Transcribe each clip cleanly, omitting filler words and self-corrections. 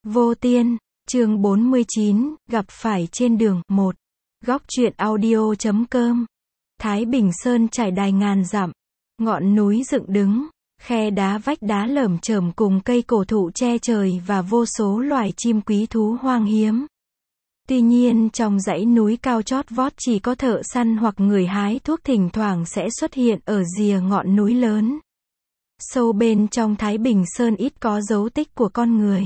Vô Tiên, chương 49, gặp phải trên đường, 1. Góc truyện audio.com. Thái Bình Sơn trải đài ngàn dặm, ngọn núi dựng đứng, khe đá vách đá lởm chởm cùng cây cổ thụ che trời và vô số loài chim quý thú hoang hiếm. Tuy nhiên trong dãy núi cao chót vót chỉ có thợ săn hoặc người hái thuốc thỉnh thoảng sẽ xuất hiện ở rìa ngọn núi lớn. Sâu bên trong Thái Bình Sơn ít có dấu tích của con người.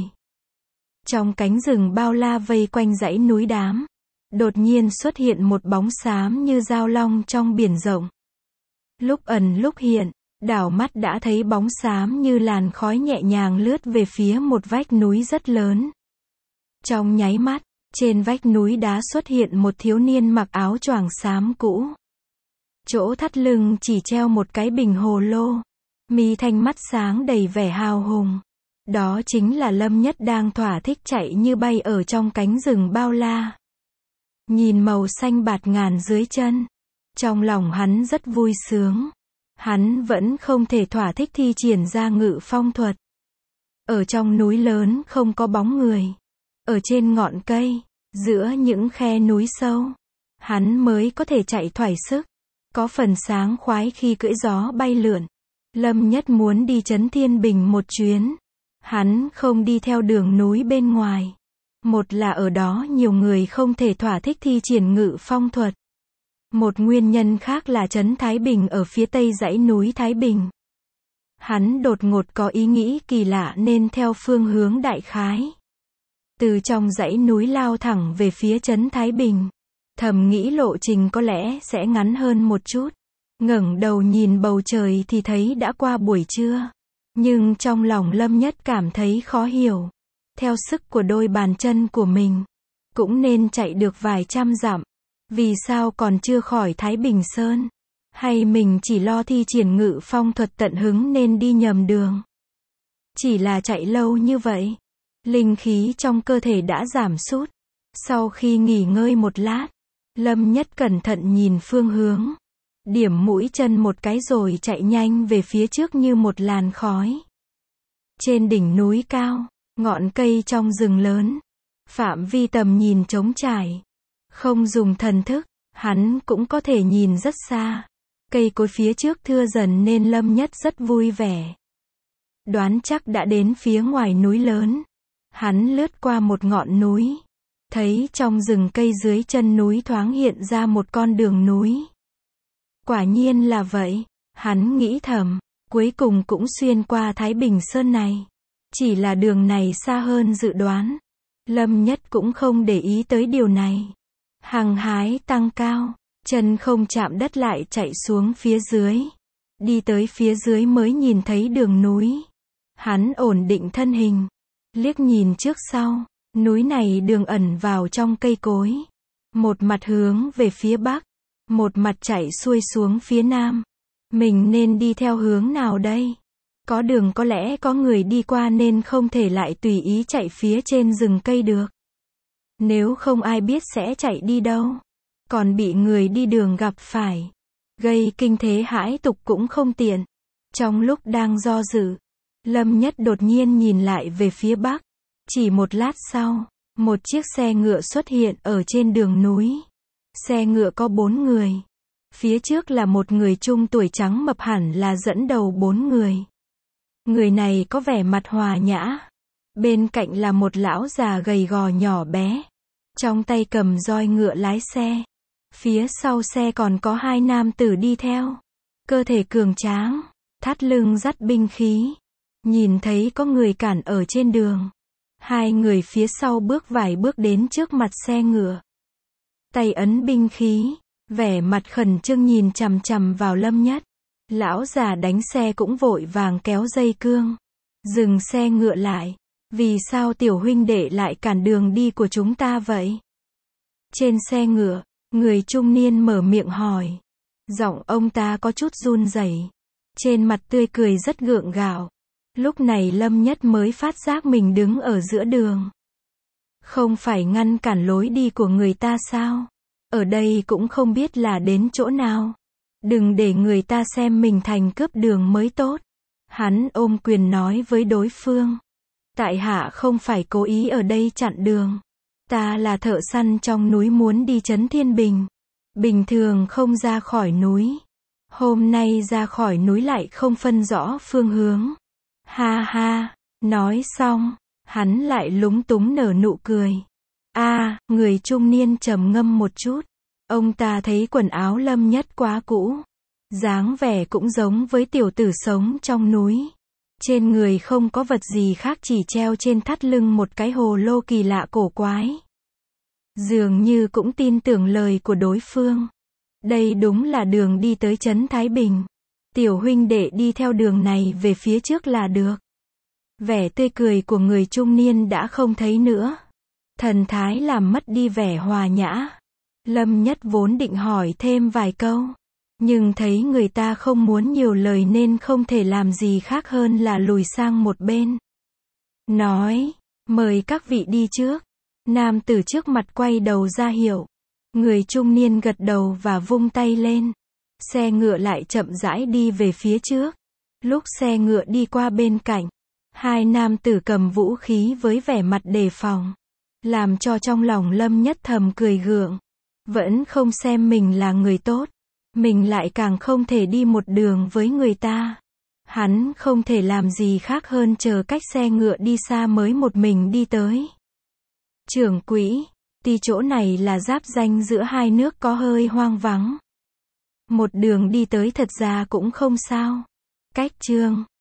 Trong cánh rừng bao la vây quanh dãy núi đám, đột nhiên xuất hiện một bóng xám như dao long trong biển rộng. Lúc ẩn lúc hiện, đảo mắt đã thấy bóng xám như làn khói nhẹ nhàng lướt về phía một vách núi rất lớn. Trong nháy mắt, trên vách núi đá xuất hiện một thiếu niên mặc áo choàng xám cũ. Chỗ thắt lưng chỉ treo một cái bình hồ lô, mi thanh mắt sáng đầy vẻ hào hùng. Đó chính là Lâm Nhất đang thỏa thích chạy như bay ở trong cánh rừng bao la. Nhìn màu xanh bạt ngàn dưới chân, trong lòng hắn rất vui sướng. Hắn vẫn không thể thỏa thích thi triển ra ngự phong thuật. Ở trong núi lớn không có bóng người. Ở trên ngọn cây, giữa những khe núi sâu, hắn mới có thể chạy thoải sức. Có phần sáng khoái khi cưỡi gió bay lượn. Lâm Nhất muốn đi Trấn Thiên Bình một chuyến. Hắn không đi theo đường núi bên ngoài. Một là ở đó nhiều người không thể thỏa thích thi triển ngự phong thuật. Một nguyên nhân khác là Trấn Thái Bình ở phía tây dãy núi Thái Bình. Hắn đột ngột có ý nghĩ kỳ lạ nên theo phương hướng đại khái. Từ trong dãy núi lao thẳng về phía Trấn Thái Bình. Thầm nghĩ lộ trình có lẽ sẽ ngắn hơn một chút. Ngẩng đầu nhìn bầu trời thì thấy đã qua buổi trưa. Nhưng trong lòng Lâm Nhất cảm thấy khó hiểu. Theo sức của đôi bàn chân của mình, cũng nên chạy được vài trăm dặm. Vì sao còn chưa khỏi Thái Bình Sơn? Hay mình chỉ lo thi triển ngự phong thuật tận hứng nên đi nhầm đường? Chỉ là chạy lâu như vậy, linh khí trong cơ thể đã giảm sút. Sau khi nghỉ ngơi một lát, Lâm Nhất cẩn thận nhìn phương hướng. Điểm mũi chân một cái rồi chạy nhanh về phía trước như một làn khói. Trên đỉnh núi cao, ngọn cây trong rừng lớn, phạm vi tầm nhìn trống trải. Không dùng thần thức, hắn cũng có thể nhìn rất xa. Cây cối phía trước thưa dần nên Lâm Nhất rất vui vẻ. Đoán chắc đã đến phía ngoài núi lớn. Hắn lướt qua một ngọn núi. Thấy trong rừng cây dưới chân núi thoáng hiện ra một con đường núi. Quả nhiên là vậy, hắn nghĩ thầm, cuối cùng cũng xuyên qua Thái Bình Sơn này. Chỉ là đường này xa hơn dự đoán. Lâm Nhất cũng không để ý tới điều này. Hăng hái tăng cao, chân không chạm đất lại chạy xuống phía dưới. Đi tới phía dưới mới nhìn thấy đường núi. Hắn ổn định thân hình, liếc nhìn trước sau, núi này đường ẩn vào trong cây cối. Một mặt hướng về phía bắc, một mặt chạy xuôi xuống phía nam. Mình nên đi theo hướng nào đây? Có đường có lẽ có người đi qua nên không thể lại tùy ý chạy phía trên rừng cây được. Nếu không ai biết sẽ chạy đi đâu. Còn bị người đi đường gặp phải, gây kinh thế hãi tục cũng không tiện. Trong lúc đang do dự, Lâm Nhất đột nhiên nhìn lại về phía bắc. Chỉ một lát sau, một chiếc xe ngựa xuất hiện ở trên đường núi. Xe ngựa có 4 người. Phía trước là một người trung tuổi trắng mập hẳn là dẫn đầu 4 người. Người này có vẻ mặt hòa nhã. Bên cạnh là một lão già gầy gò nhỏ bé. Trong tay cầm roi ngựa lái xe. Phía sau xe còn có 2 nam tử đi theo. Cơ thể cường tráng, thắt lưng dắt binh khí. Nhìn thấy có người cản ở trên đường. 2 người phía sau bước vài bước đến trước mặt xe ngựa. Tay ấn binh khí, vẻ mặt khẩn trương nhìn chằm chằm vào Lâm Nhất. Lão già đánh xe cũng vội vàng kéo dây cương. Dừng xe ngựa lại. Vì sao tiểu huynh đệ lại cản đường đi của chúng ta vậy? Trên xe ngựa, người trung niên mở miệng hỏi. Giọng ông ta có chút run rẩy. Trên mặt tươi cười rất gượng gạo. Lúc này Lâm Nhất mới phát giác mình đứng ở giữa đường. Không phải ngăn cản lối đi của người ta sao? Ở đây cũng không biết là đến chỗ nào. Đừng để người ta xem mình thành cướp đường mới tốt. Hắn ôm quyền nói với đối phương. Tại hạ không phải cố ý ở đây chặn đường. Ta là thợ săn trong núi muốn đi trấn Thiên Bình. Bình thường không ra khỏi núi. Hôm nay ra khỏi núi lại không phân rõ phương hướng. Ha ha, nói xong, hắn lại lúng túng nở nụ cười. Người trung niên trầm ngâm một chút. Ông ta thấy quần áo Lâm Nhất quá cũ. Dáng vẻ cũng giống với tiểu tử sống trong núi. Trên người không có vật gì khác, chỉ treo trên thắt lưng một cái hồ lô kỳ lạ cổ quái. Dường như cũng tin tưởng lời của đối phương. Đây đúng là đường đi tới trấn Thái Bình. Tiểu huynh đệ đi theo đường này về phía trước là được. Vẻ tươi cười của người trung niên đã không thấy nữa. Thần thái làm mất đi vẻ hòa nhã. Lâm Nhất vốn định hỏi thêm vài câu. Nhưng thấy người ta không muốn nhiều lời nên không thể làm gì khác hơn là lùi sang một bên. Nói, mời các vị đi trước. Nam tử trước mặt quay đầu ra hiệu. Người trung niên gật đầu và vung tay lên. Xe ngựa lại chậm rãi đi về phía trước. Lúc xe ngựa đi qua bên cạnh, hai nam tử cầm vũ khí với vẻ mặt đề phòng. Làm cho trong lòng Lâm Nhất thầm cười gượng. Vẫn không xem mình là người tốt. Mình lại càng không thể đi một đường với người ta. Hắn không thể làm gì khác hơn chờ cách xe ngựa đi xa mới một mình đi tới. Trưởng quỹ, tuy chỗ này là giáp ranh giữa hai nước có hơi hoang vắng. Một đường đi tới thật ra cũng không sao. Cách chương